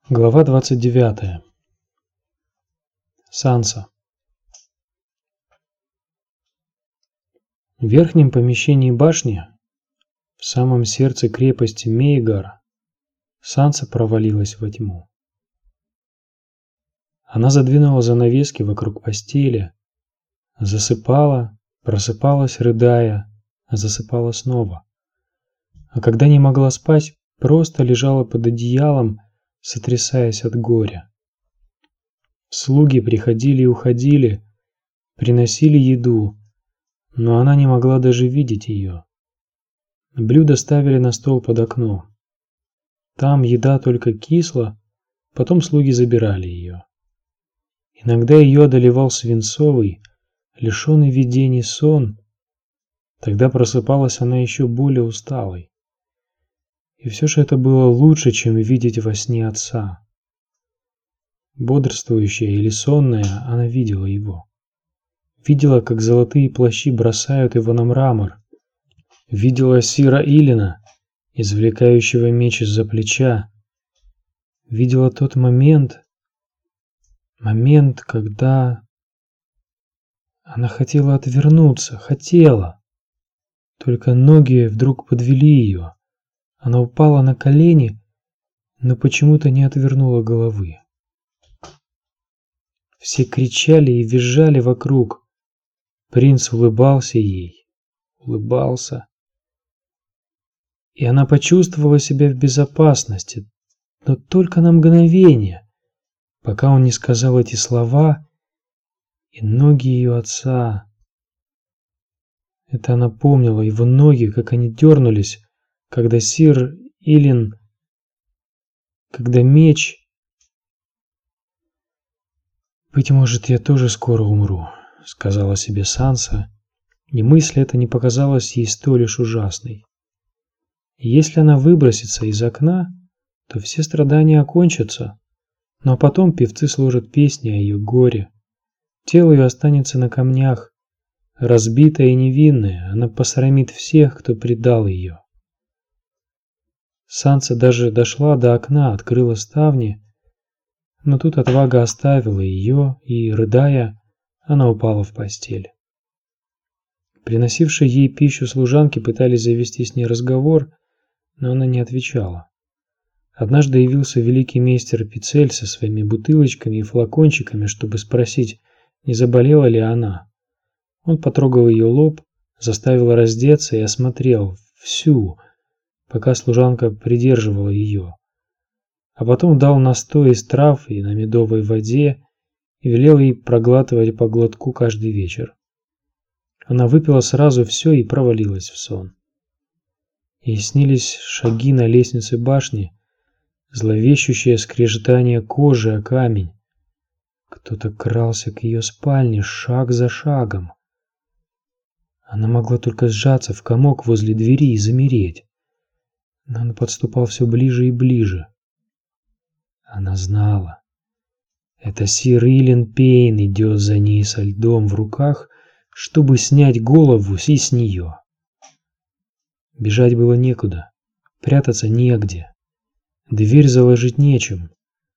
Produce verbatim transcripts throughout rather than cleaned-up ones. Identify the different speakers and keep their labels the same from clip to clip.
Speaker 1: Глава двадцать девятая. Санса. В верхнем помещении башни, в самом сердце крепости Мейгар, Санса провалилась во тьму. Она задвинула занавески вокруг постели, засыпала, просыпалась, рыдая, засыпала снова. А когда не могла спать, просто лежала под одеялом, сотрясаясь от горя. Слуги приходили и уходили, приносили еду, но она не могла даже видеть ее. Блюда ставили на стол под окном. Там еда только кисла, потом слуги забирали ее. Иногда ее одолевал свинцовый, лишенный видений сон, тогда просыпалась она еще более усталой. И все же это было лучше, чем видеть во сне отца. Бодрствующая или сонная, она видела его. Видела, как золотые плащи бросают его на мрамор. Видела Сира Илина, извлекающего меч из-за плеча. Видела тот момент, момент, когда она хотела отвернуться, хотела. Только ноги вдруг подвели ее. Она упала на колени, но почему-то не отвернула головы. Все кричали и визжали вокруг. Принц улыбался ей, улыбался. И она почувствовала себя в безопасности, но только на мгновение, пока он не сказал эти слова, и ноги ее отца. Это она помнила, его ноги, как они дернулись, когда Сир Илин, когда меч... «Быть может, я тоже скоро умру», — сказала себе Санса, и мысль эта не показалась ей столь лишь ужасной. И если она выбросится из окна, то все страдания окончатся, но потом певцы сложат песни о ее горе. Тело ее останется на камнях, разбитое и невинное, она посрамит всех, кто предал ее. Санса даже дошла до окна, открыла ставни, но тут отвага оставила ее, и, рыдая, она упала в постель. Приносившие ей пищу служанки пытались завести с ней разговор, но она не отвечала. Однажды явился великий мейстер Пицель со своими бутылочками и флакончиками, чтобы спросить, не заболела ли она. Он потрогал ее лоб, заставил раздеться и осмотрел всю, пока служанка придерживала ее. А потом дал настой из трав и на медовой воде и велел ей проглатывать по глотку каждый вечер. Она выпила сразу все и провалилась в сон. Ей снились шаги на лестнице башни, зловещущее скрежетание кожи о камень. Кто-то крался к ее спальне шаг за шагом. Она могла только сжаться в комок возле двери и замереть. Но он подступал все ближе и ближе. Она знала. Это Сир Илин Пейн идет за ней со льдом в руках, чтобы снять голову и с нее. Бежать было некуда, прятаться негде, дверь заложить нечем.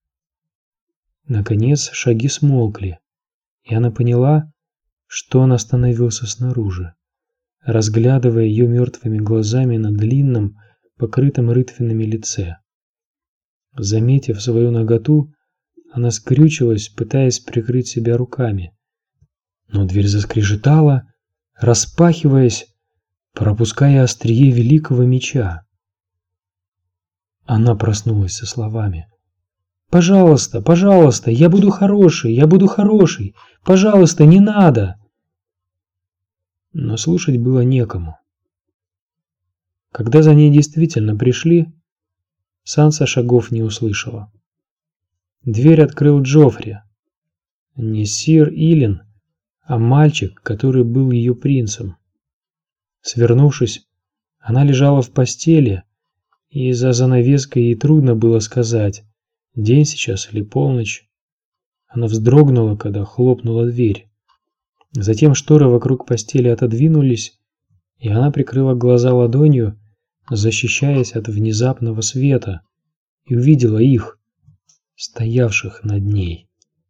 Speaker 1: Наконец шаги смолкли, и она поняла, что он остановился снаружи, разглядывая ее мертвыми глазами на длинном, покрытом рытвинами лице. Заметив свою наготу, она скрючилась, пытаясь прикрыть себя руками. Но дверь заскрежетала, распахиваясь, пропуская острие великого меча. Она проснулась со словами: «Пожалуйста, пожалуйста, я буду хороший, я буду хороший, пожалуйста, не надо!» Но слушать было некому. Когда за ней действительно пришли, Санса шагов не услышала. Дверь открыл Джоффри. Не Сир Илин, а мальчик, который был ее принцем. Свернувшись, она лежала в постели, и за занавеской ей трудно было сказать, день сейчас или полночь. Она вздрогнула, когда хлопнула дверь. Затем шторы вокруг постели отодвинулись, и она прикрыла глаза ладонью, защищаясь от внезапного света, и увидела их, стоявших над ней.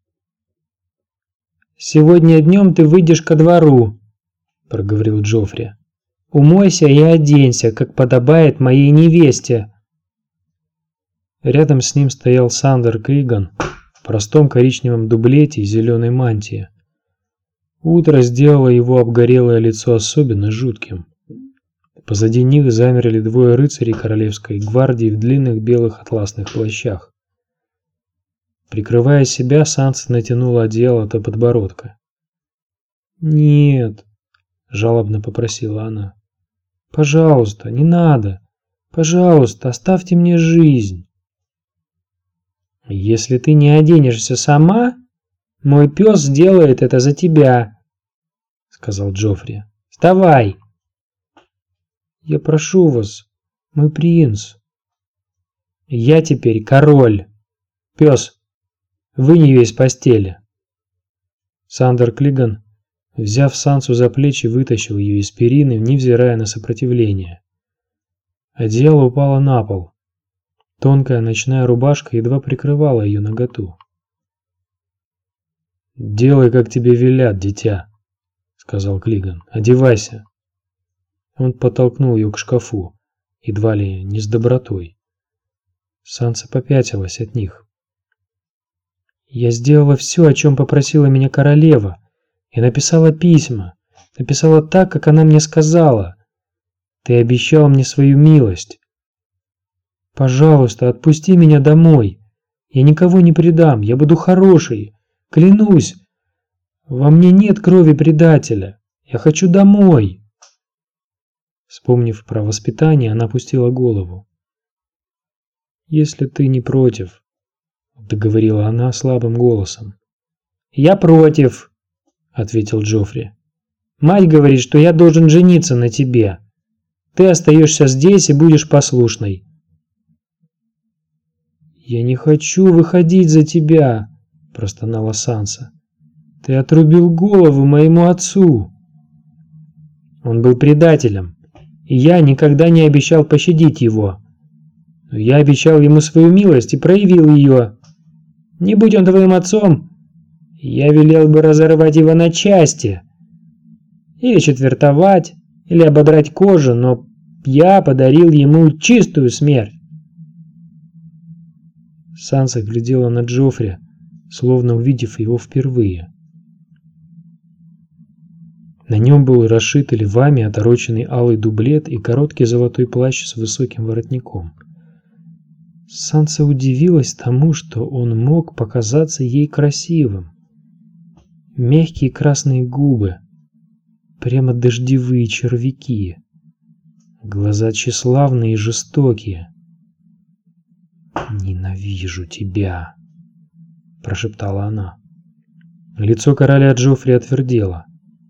Speaker 2: «Сегодня днем ты выйдешь ко двору», — проговорил Джоффри. «Умойся и оденься, как подобает моей невесте».
Speaker 1: Рядом с ним стоял Сандер Клиган в простом коричневом дублете и зеленой мантии. Утро сделало его обгорелое лицо особенно жутким. Позади них замерли двое рыцарей королевской гвардии в длинных белых атласных плащах. Прикрывая себя, Санса натянула одеяло до подбородка.
Speaker 2: «Нет»,
Speaker 1: — жалобно попросила она.
Speaker 2: «Пожалуйста, не надо. Пожалуйста, оставьте мне жизнь». «Если ты не оденешься сама, мой пес сделает это за тебя», — сказал Джоффри. «Вставай!»
Speaker 1: «Я прошу вас, мой принц».
Speaker 2: «Я теперь король. Пес, вынь ее из постели».
Speaker 1: Сандер Клиган, взяв Сансу за плечи, вытащил ее из перины, невзирая на сопротивление. Одеяло упало на пол. Тонкая ночная рубашка едва прикрывала ее наготу. «Делай, как тебе велят, дитя», — сказал Клиган. «Одевайся». Он подтолкнул ее к шкафу, едва ли не с добротой. Санса попятилась от них.
Speaker 2: «Я сделала все, о чем попросила меня королева, и написала письма, написала так, как она мне сказала. Ты обещал мне свою милость. Пожалуйста, отпусти меня домой. Я никого не предам, я буду хорошей, клянусь. Во мне нет крови предателя. Я хочу домой».
Speaker 1: Вспомнив про воспитание, она опустила голову. «Если ты не против», — договорила она слабым голосом.
Speaker 2: «Я против», — ответил Джоффри. «Мать говорит, что я должен жениться на тебе. Ты остаешься здесь и будешь послушной».
Speaker 1: «Я не хочу выходить за тебя», — простонала Санса. «Ты отрубил голову моему отцу».
Speaker 2: «Он был предателем, и я никогда не обещал пощадить его. Но я обещал ему свою милость и проявил ее. Не будь он твоим отцом, я велел бы разорвать его на части, или четвертовать, или ободрать кожу, но я подарил ему чистую смерть».
Speaker 1: Санса глядела на Джоффри, словно увидев его впервые. На нем был расшитый львами отороченный алый дублет и короткий золотой плащ с высоким воротником. Санса удивилась тому, что он мог показаться ей красивым. Мягкие красные губы, прямо дождевые червяки, глаза тщеславные и жестокие. «Ненавижу тебя», — прошептала она. Лицо короля Джоффри отвердело.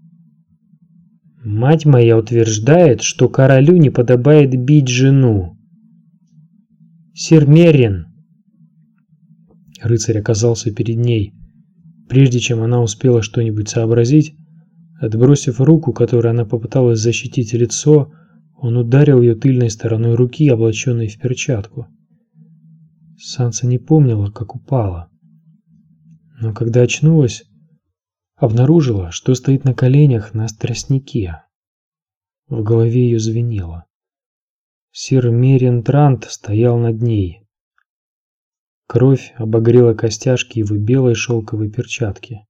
Speaker 2: «Мать моя утверждает, что королю не подобает бить жену. Сир Меррин!»
Speaker 1: Рыцарь оказался перед ней. Прежде чем она успела что-нибудь сообразить, отбросив руку, которой она попыталась защитить лицо, он ударил ее тыльной стороной руки, облаченной в перчатку. Санса не помнила, как упала. Но когда очнулась, обнаружила, что стоит на коленях на тростнике. В голове ее звенело. Сир Меррин Трант стоял над ней. Кровь обогрела костяшки его белой шелковой перчатки.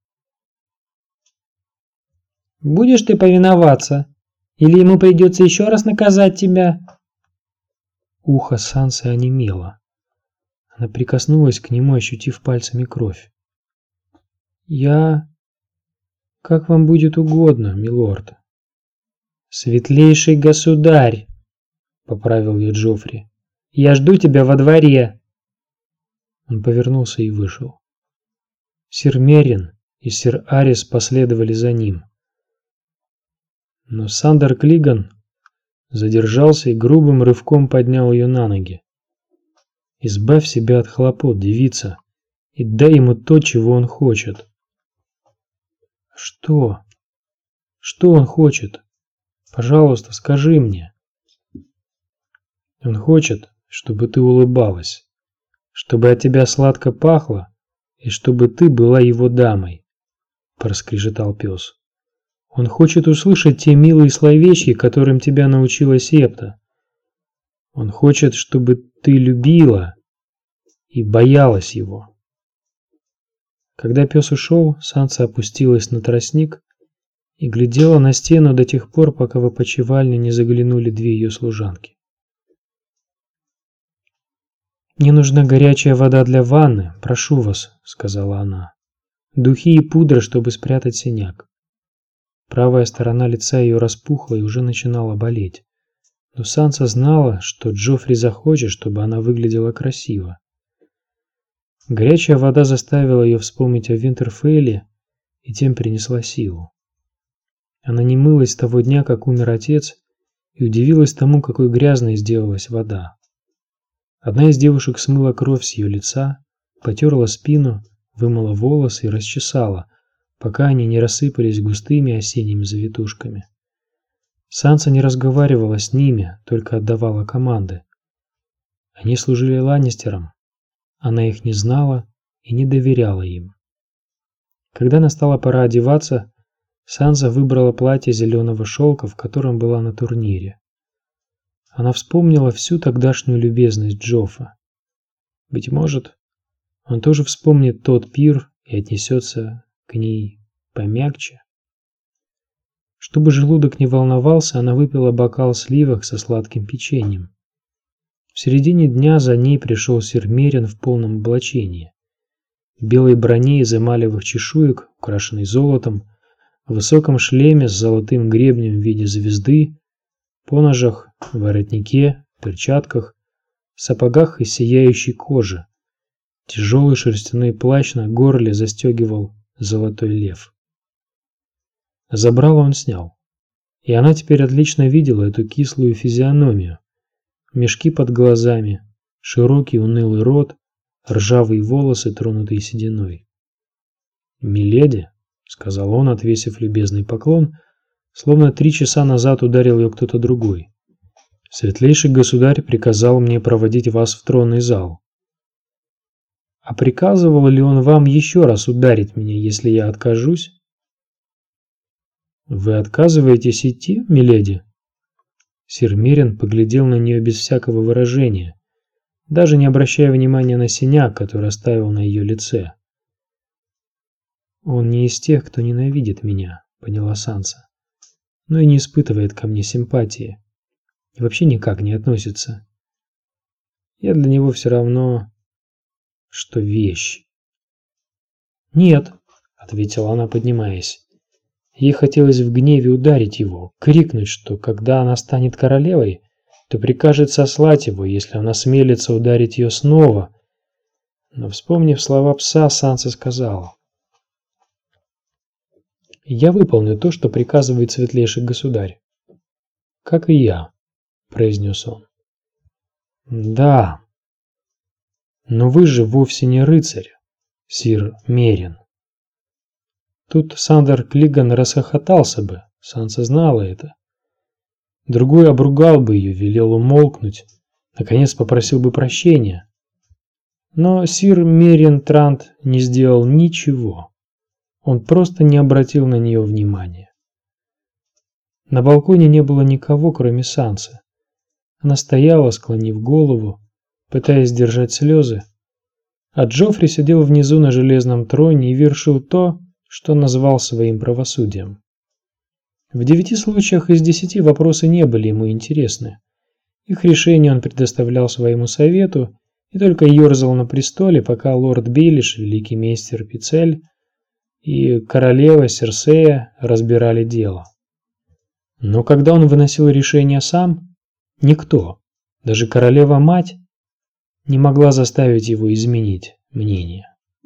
Speaker 2: «Будешь ты повиноваться? Или ему придется еще раз наказать тебя?»
Speaker 1: Ухо Сансы онемело. Она прикоснулась к нему, ощутив пальцами кровь. «Я... как вам будет угодно, милорд».
Speaker 2: «Светлейший государь», — поправил ее Джоффри. «Я жду тебя во дворе».
Speaker 1: Он повернулся и вышел. Сир Меррин и сир Арис последовали за ним. Но Сандер Клиган задержался и грубым рывком поднял ее на ноги. «Избавь себя от хлопот, девица, и дай ему то, чего он хочет». «Что? Что он хочет? Пожалуйста, скажи мне». «Он хочет, чтобы ты улыбалась. чтобы от тебя сладко пахло, и чтобы ты была его дамой, проскрежетал пес. Он хочет услышать те милые словечки, которым тебя научила Септа. Он хочет, чтобы ты любила и боялась его. Когда пес ушел, Санса опустилась на тростник и глядела на стену до тех пор, пока в опочивальню не заглянули две ее служанки. «Мне нужна горячая вода для ванны, прошу вас», — сказала она. «Духи и пудра, чтобы спрятать синяк». Правая сторона лица ее распухла и уже начинала болеть. Но Санса знала, что Джоффри захочет, чтобы она выглядела красиво. Горячая вода заставила ее вспомнить о Винтерфелле и тем принесла силу. Она не мылась с того дня, как умер отец, и удивилась тому, какой грязной сделалась вода. Одна из девушек смыла кровь с ее лица, потерла спину, вымыла волосы и расчесала, пока они не рассыпались густыми осенними завитушками. Санса не разговаривала с ними, только отдавала команды. Они служили Ланнистерам. Она их не знала и не доверяла им. Когда настала пора одеваться, Санса выбрала платье зеленого шелка, в котором была на турнире. Она вспомнила всю тогдашнюю любезность Джоффа. Быть может, он тоже вспомнит тот пир и отнесется к ней помягче. Чтобы желудок не волновался, она выпила бокал сливок со сладким печеньем. В середине дня за ней пришел сир Мерин в полном облачении. В белой броне из эмалевых чешуек, украшенной золотом, в высоком шлеме с золотым гребнем в виде звезды, поножах, воротнике, перчатках, сапогах из сияющей кожи. Тяжелый шерстяной плащ на горле застегивал золотой лев. Забрало он снял, и она теперь отлично видела эту кислую физиономию, мешки под глазами, широкий унылый рот, ржавые волосы, тронутые сединой. «Миледи», — сказал он, отвесив любезный поклон, словно три часа назад ударил ее кто-то другой. «Светлейший государь приказал мне проводить вас в тронный зал». «А приказывал ли он вам еще раз ударить меня, если я откажусь?» «Вы отказываетесь идти, миледи?» Сир Мерин поглядел на нее без всякого выражения, даже не обращая внимания на синяк, который оставил на ее лице. «Он не из тех, кто ненавидит меня», — поняла Санса, «но и не испытывает ко мне симпатии, и вообще никак не относится. Я для него все равно, что вещь». «Нет», — ответила она, поднимаясь. Ей хотелось в гневе ударить его, крикнуть, что когда она станет королевой, то прикажет сослать его, если он осмелится ударить ее снова. Но, вспомнив слова пса, Санса сказала: «Я выполню то, что приказывает светлейший государь». «Как и я», — произнес он. «Да, но вы же вовсе не рыцарь, сир Мерин». Тут Сандер Клиган расхохотался бы, Санса знала это. Другой обругал бы ее, велел умолкнуть, наконец попросил бы прощения. Но сир Мерин Трант не сделал ничего. Он просто не обратил на нее внимания. На балконе не было никого, кроме Сансы. Она стояла, склонив голову, пытаясь сдержать слезы, а Джоффри сидел внизу на железном троне и вершил то, что назвал своим правосудием. В девяти случаях из десяти вопросы не были ему интересны. Их решение он предоставлял своему совету и только ерзал на престоле, пока лорд Бейлиш, великий мейстер Пицель и королева Серсея разбирали дело. Но когда он выносил решение сам, никто, даже королева-мать, не могла заставить его изменить мнение.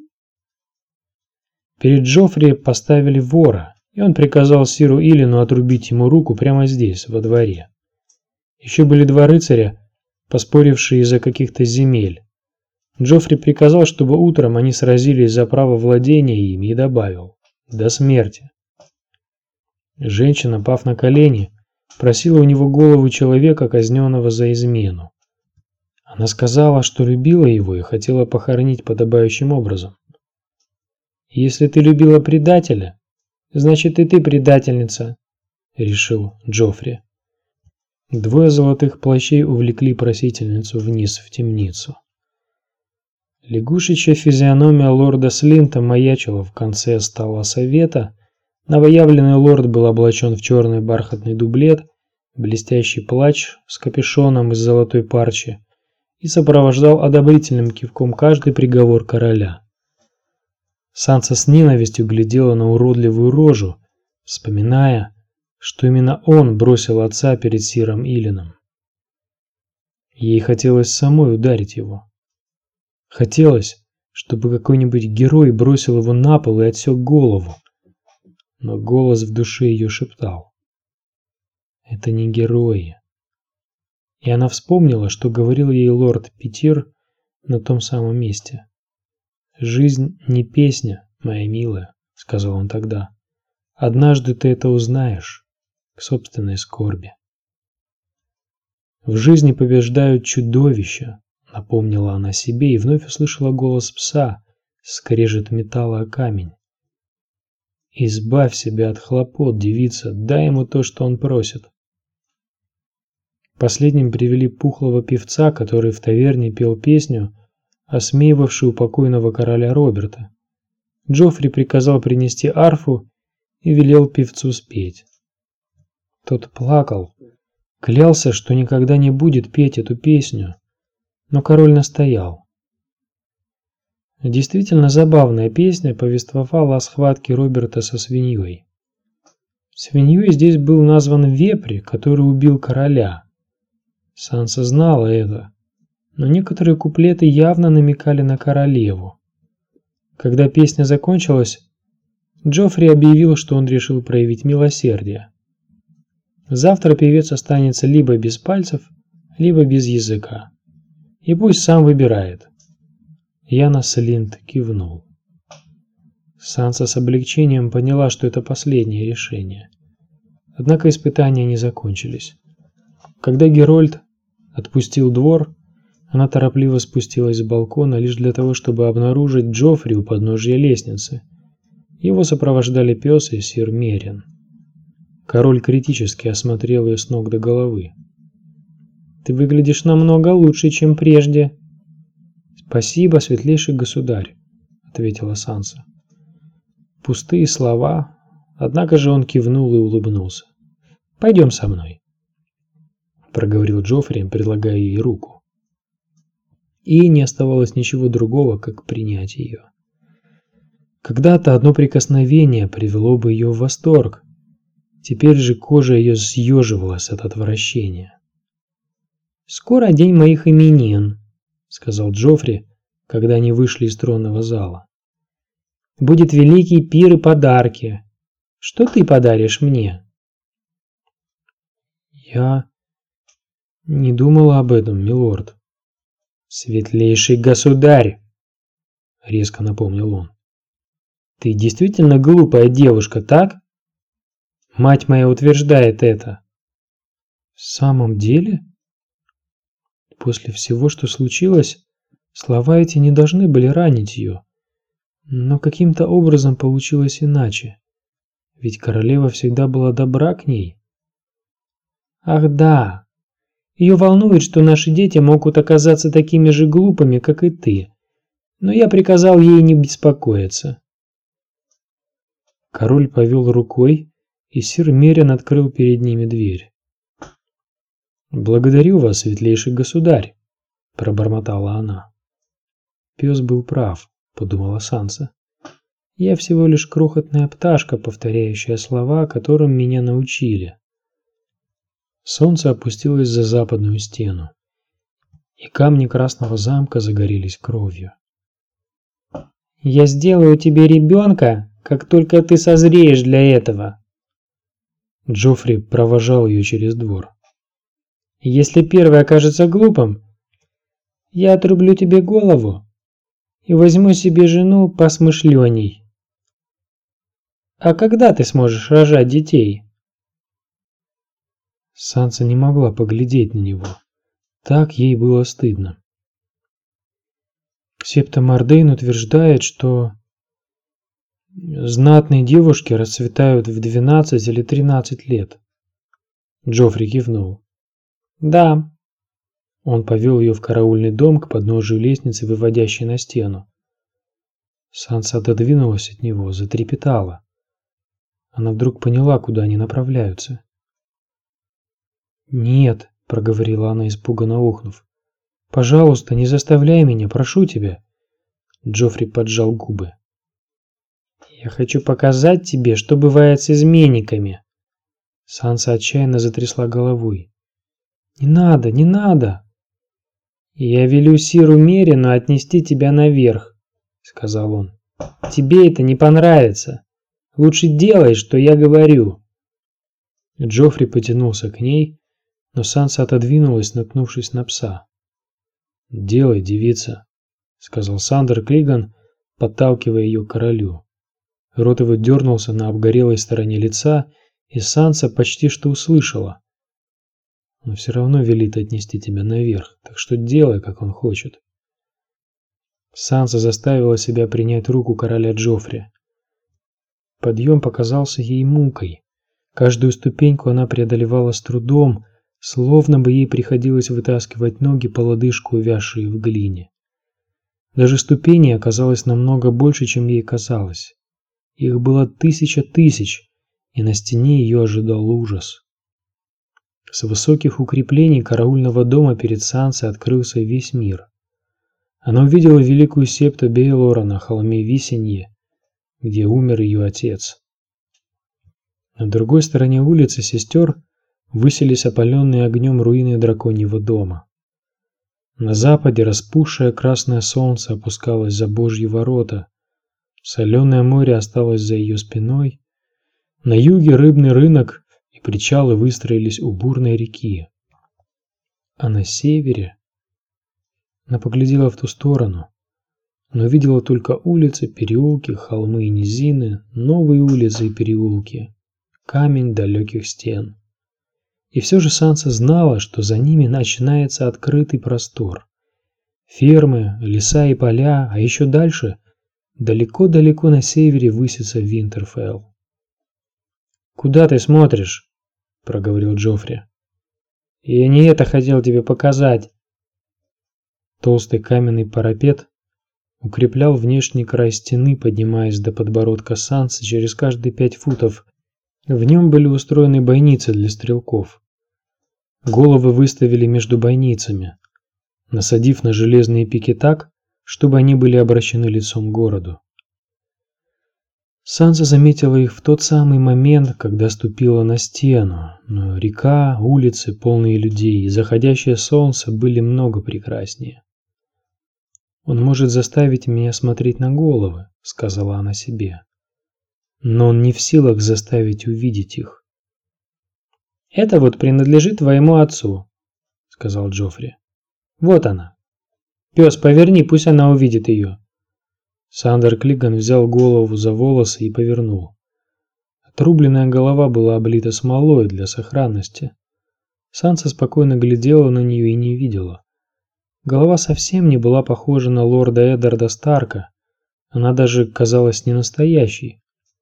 Speaker 1: Перед Джоффри поставили вора, и он приказал сиру Илину отрубить ему руку прямо здесь, во дворе. Еще были два рыцаря, поспорившие из-за каких-то земель. Джоффри приказал, чтобы утром они сразились за право владения ими, и добавил: «До смерти». Женщина, пав на колени, просила у него голову человека, казненного за измену. Она сказала, что любила его и хотела похоронить подобающим образом. «Если ты любила предателя, значит и ты предательница», — решил Джоффри. Двое золотых плащей увлекли просительницу вниз в темницу. Лягушечья физиономия лорда Слинта маячила в конце стола совета. Новоявленный лорд был облачен в черный бархатный дублет, блестящий плащ с капюшоном из золотой парчи и сопровождал одобрительным кивком каждый приговор короля. Санса с ненавистью глядела на уродливую рожу, вспоминая, что именно он бросил отца перед сиром Илином. Ей хотелось самой ударить его. Хотелось, чтобы какой-нибудь герой бросил его на пол и отсек голову. Но голос в душе ее шептал: «Это не герои». И она вспомнила, что говорил ей лорд Питир на том самом месте. «Жизнь не песня, моя милая», — сказал он тогда. «Однажды ты это узнаешь к собственной скорби». «В жизни побеждают чудовища», — напомнила она себе и вновь услышала голос пса, скрежет металла о камень. «Избавь себя от хлопот, девица, дай ему то, что он просит». Последним привели пухлого певца, который в таверне пел песню, осмеивавшую покойного короля Роберта. Джоффри приказал принести арфу и велел певцу спеть. Тот плакал, клялся, что никогда не будет петь эту песню, но король настоял. Действительно забавная песня повествовала о схватке Роберта со свиньей. Свиньей здесь был назван вепрь, который убил короля. Санса знала это, но некоторые куплеты явно намекали на королеву. Когда песня закончилась, Джоффри объявил, что он решил проявить милосердие. Завтра певец останется либо без пальцев, либо без языка. И пусть сам выбирает. Яна Слинт кивнул. Санса с облегчением поняла, что это последнее решение. Однако испытания не закончились. Когда Герольд отпустил двор, она торопливо спустилась с балкона лишь для того, чтобы обнаружить Джоффри у подножия лестницы. Его сопровождали пес и сир Мерин. Король критически осмотрел ее с ног до головы. «Ты выглядишь намного лучше, чем прежде». «Спасибо, светлейший государь», — ответила Санса. Пустые слова, однако же он кивнул и улыбнулся. «Пойдем со мной», — проговорил Джоффри, предлагая ей руку. И не оставалось ничего другого, как принять ее. Когда-то одно прикосновение привело бы ее в восторг. Теперь же кожа ее съеживалась от отвращения. «Скоро день моих именин», — сказал Джоффри, когда они вышли из тронного зала. «Будет великий пир и подарки. Что ты подаришь мне?» «Я не думала об этом, милорд». «Светлейший государь», — резко напомнил он. «Ты действительно глупая девушка, так? Мать моя утверждает это». «В самом деле?» После всего, что случилось, слова эти не должны были ранить ее. Но каким-то образом получилось иначе. Ведь королева всегда была добра к ней. «Ах да! Ее волнует, что наши дети могут оказаться такими же глупыми, как и ты. Но я приказал ей не беспокоиться». Король повел рукой, и сир Мерин открыл перед ними дверь. «Благодарю вас, светлейший государь», — пробормотала она. «Пес был прав», — подумала Санса. «Я всего лишь крохотная пташка, повторяющая слова, которым меня научили». Солнце опустилось за западную стену, и камни Красного замка загорелись кровью. «Я сделаю тебе ребенка, как только ты созреешь для этого». Джоффри провожал ее через двор. «Если первый окажется глупым, я отрублю тебе голову и возьму себе жену посмышленней. А когда ты сможешь рожать детей?» Санса не могла поглядеть на него. Так ей было стыдно. Септа Мордейн утверждает, что знатные девушки расцветают в двенадцать или тринадцать лет. Джоффри кивнул. Да. Он повел ее в караульный дом к подножию лестницы, выводящей на стену. Санса отодвинулась от него, затрепетала. Она вдруг поняла, куда они направляются. «Нет», — проговорила она, испуганно охнув. «Пожалуйста, не заставляй меня, прошу тебя». Джоффри поджал губы. «Я хочу показать тебе, что бывает с изменниками». Санса отчаянно затрясла головой. «Не надо, не надо!» «Я велю Сиру Мерину отнести тебя наверх», — сказал он. «Тебе это не понравится. Лучше делай, что я говорю». Джоффри потянулся к ней, но Санса отодвинулась, наткнувшись на пса. «Делай, девица», — сказал Сандер Клиган, подталкивая ее к королю. Рот его дернулся на обгорелой стороне лица, и Санса почти что услышала. «Он все равно велит отнести тебя наверх, так что делай, как он хочет». Санса заставила себя принять руку короля Джоффри. Подъем показался ей мукой. Каждую ступеньку она преодолевала с трудом, словно бы ей приходилось вытаскивать ноги по лодыжку, увязшие в глине. Даже ступеней оказалось намного больше, чем ей казалось. Их было тысяча тысяч, и на стене ее ожидал ужас. С высоких укреплений караульного дома перед Сансой открылся весь мир. Она увидела великую септу Бейлора на холме Висенье, где умер ее отец. На другой стороне улицы сестер высились опаленные огнем руины драконьего дома. На западе распухшее красное солнце опускалось за Божьи ворота, соленое море осталось за ее спиной, на юге рыбный рынок и причалы выстроились у бурной реки. А на севере... Она поглядела в ту сторону, но видела только улицы, переулки, холмы и низины, новые улицы и переулки, камень далеких стен. И все же Санса знала, что за ними начинается открытый простор. Фермы, леса и поля, а еще дальше, далеко-далеко на севере высится Винтерфелл. «Куда ты смотришь?» — проговорил Джоффри. «Я не это хотел тебе показать». Толстый каменный парапет укреплял внешний край стены, поднимаясь до подбородка Сансы через каждые пять футов. В нем были устроены бойницы для стрелков. Головы выставили между бойницами, насадив на железные пики так, чтобы они были обращены лицом к городу. Санса заметила их в тот самый момент, когда ступила на стену, но река, улицы, полные людей, и заходящее солнце были много прекраснее. «Он может заставить меня смотреть на головы», — сказала она себе. «Но он не в силах заставить увидеть их». «Это вот принадлежит твоему отцу», — сказал Джоффри. «Вот она. Пес, поверни, пусть она увидит ее». Сандер Клиган взял голову за волосы и повернул. Отрубленная голова была облита смолой для сохранности. Санса спокойно глядела на нее и не видела. Голова совсем не была похожа на лорда Эддарда Старка. Она даже казалась ненастоящей.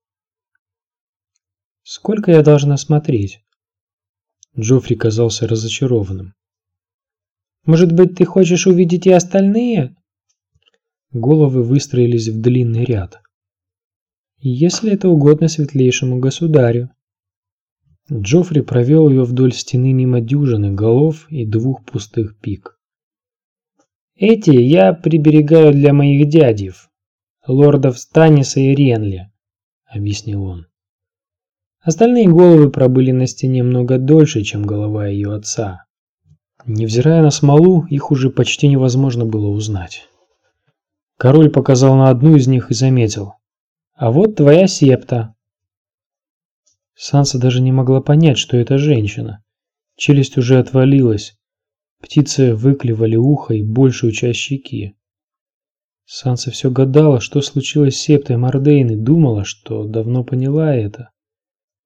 Speaker 1: «Сколько я должна смотреть?» Джоффри казался разочарованным. «Может быть, ты хочешь увидеть и остальные?» Головы выстроились в длинный ряд. «Если это угодно светлейшему государю». Джоффри провел ее вдоль стены мимо дюжины голов и двух пустых пик. «Эти я приберегаю для моих дядев, лордов Станиса и Ренли», — объяснил он. Остальные головы пробыли на стене много дольше, чем голова ее отца. Невзирая на смолу, их уже почти невозможно было узнать. Король показал на одну из них и заметил: «А вот твоя септа». Санса даже не могла понять, что это женщина. Челюсть уже отвалилась. Птицы выклевали ухо и большую часть щеки. Санса все гадала, что случилось с септой Мордейн, и думала, что давно поняла это.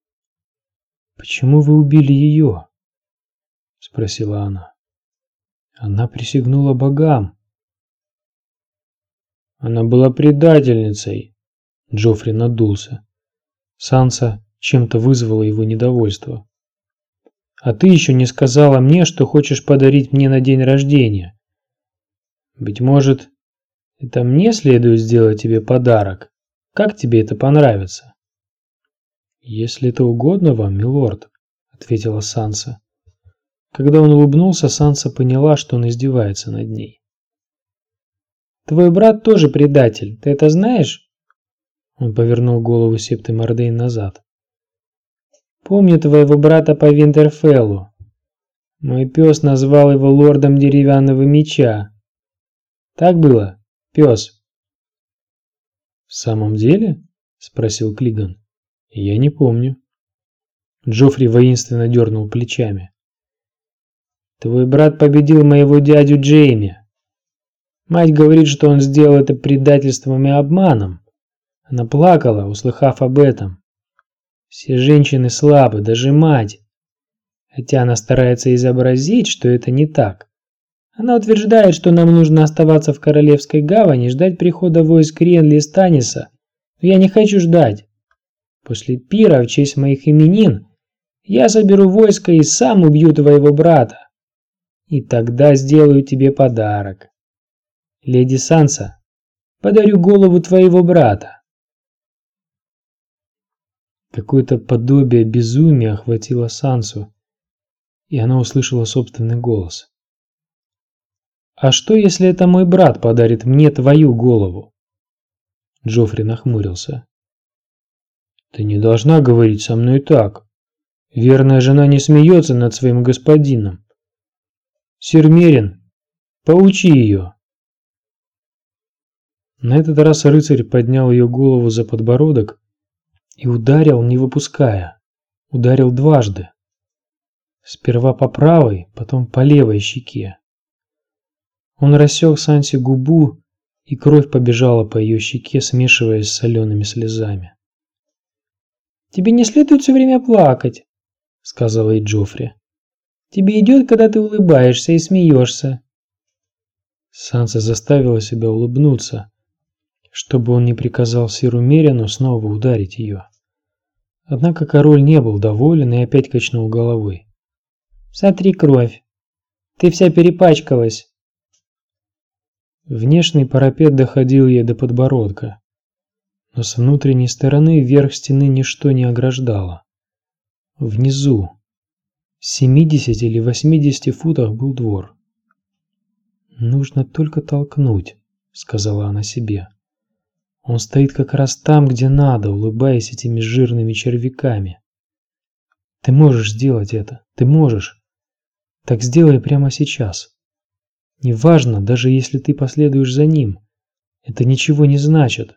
Speaker 1: «Почему вы убили ее?» — спросила она. Она присягнула богам. Она была предательницей. Джоффри надулся. Санса чем-то вызвала его недовольство. А ты еще не сказала мне, что хочешь подарить мне на день рождения. Быть может, это мне следует сделать тебе подарок? Как тебе это понравится? Если это угодно вам, милорд, ответила Санса. Когда он улыбнулся, Санса поняла, что он издевается над ней. Твой брат тоже предатель, ты это знаешь? Он повернул голову Септы Мордейн назад. Помню твоего брата по Винтерфеллу. Мой пес назвал его лордом деревянного меча. Так было, пес? В самом деле? Спросил Клиган. Я не помню. Джоффри воинственно дернул плечами. Твой брат победил моего дядю Джейми. Мать говорит, что он сделал это предательством и обманом. Она плакала, услыхав об этом. Все женщины слабы, даже мать. Хотя она старается изобразить, что это не так. Она утверждает, что нам нужно оставаться в Королевской гавани и ждать прихода войск Ренли и Станниса. Но я не хочу ждать. После пира в честь моих именин я соберу войско и сам убью твоего брата. И тогда сделаю тебе подарок. Леди Санса, подарю голову твоего брата. Какое-то подобие безумия охватило Сансу, и она услышала собственный голос. «А что, если это мой брат подарит мне твою голову?» Джоффри нахмурился. «Ты не должна говорить со мной так. Верная жена не смеется над своим господином. Сир Мерин, поучи ее». На этот раз рыцарь поднял ее голову за подбородок и ударил, не выпуская. Ударил дважды. Сперва по правой, потом по левой щеке. Он рассек Сансе губу, и кровь побежала по ее щеке, смешиваясь с солеными слезами. «Тебе не следует все время плакать», — сказала ей Джоффри. «Тебе идет, когда ты улыбаешься и смеешься». Санса заставила себя улыбнуться, чтобы он не приказал сиру Мерину снова ударить ее. Однако король не был доволен и опять качнул головой. «Сотри кровь. Ты вся перепачкалась». Внешний парапет доходил ей до подбородка, но с внутренней стороны вверх стены ничто не ограждало. Внизу, в семидесяти или восьмидесяти футах, был двор. «Нужно только толкнуть», — сказала она себе. «Он стоит как раз там, где надо, улыбаясь этими жирными червяками. Ты можешь сделать это, ты можешь. Так сделай прямо сейчас. Неважно, даже если ты последуешь за ним. Это ничего не значит».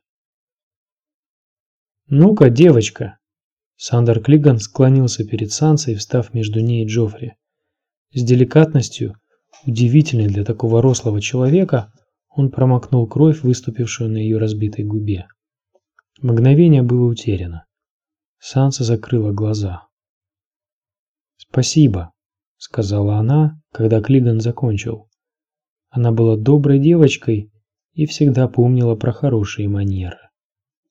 Speaker 1: «Ну-ка, девочка!» Сандер Клиган склонился перед Сансой, встав между ней и Джоффри. С деликатностью, удивительной для такого рослого человека, он промокнул кровь, выступившую на ее разбитой губе. Мгновение было утеряно. Санса закрыла глаза. «Спасибо», — сказала она, когда Клиган закончил. Она была доброй девочкой и всегда помнила про хорошие манеры.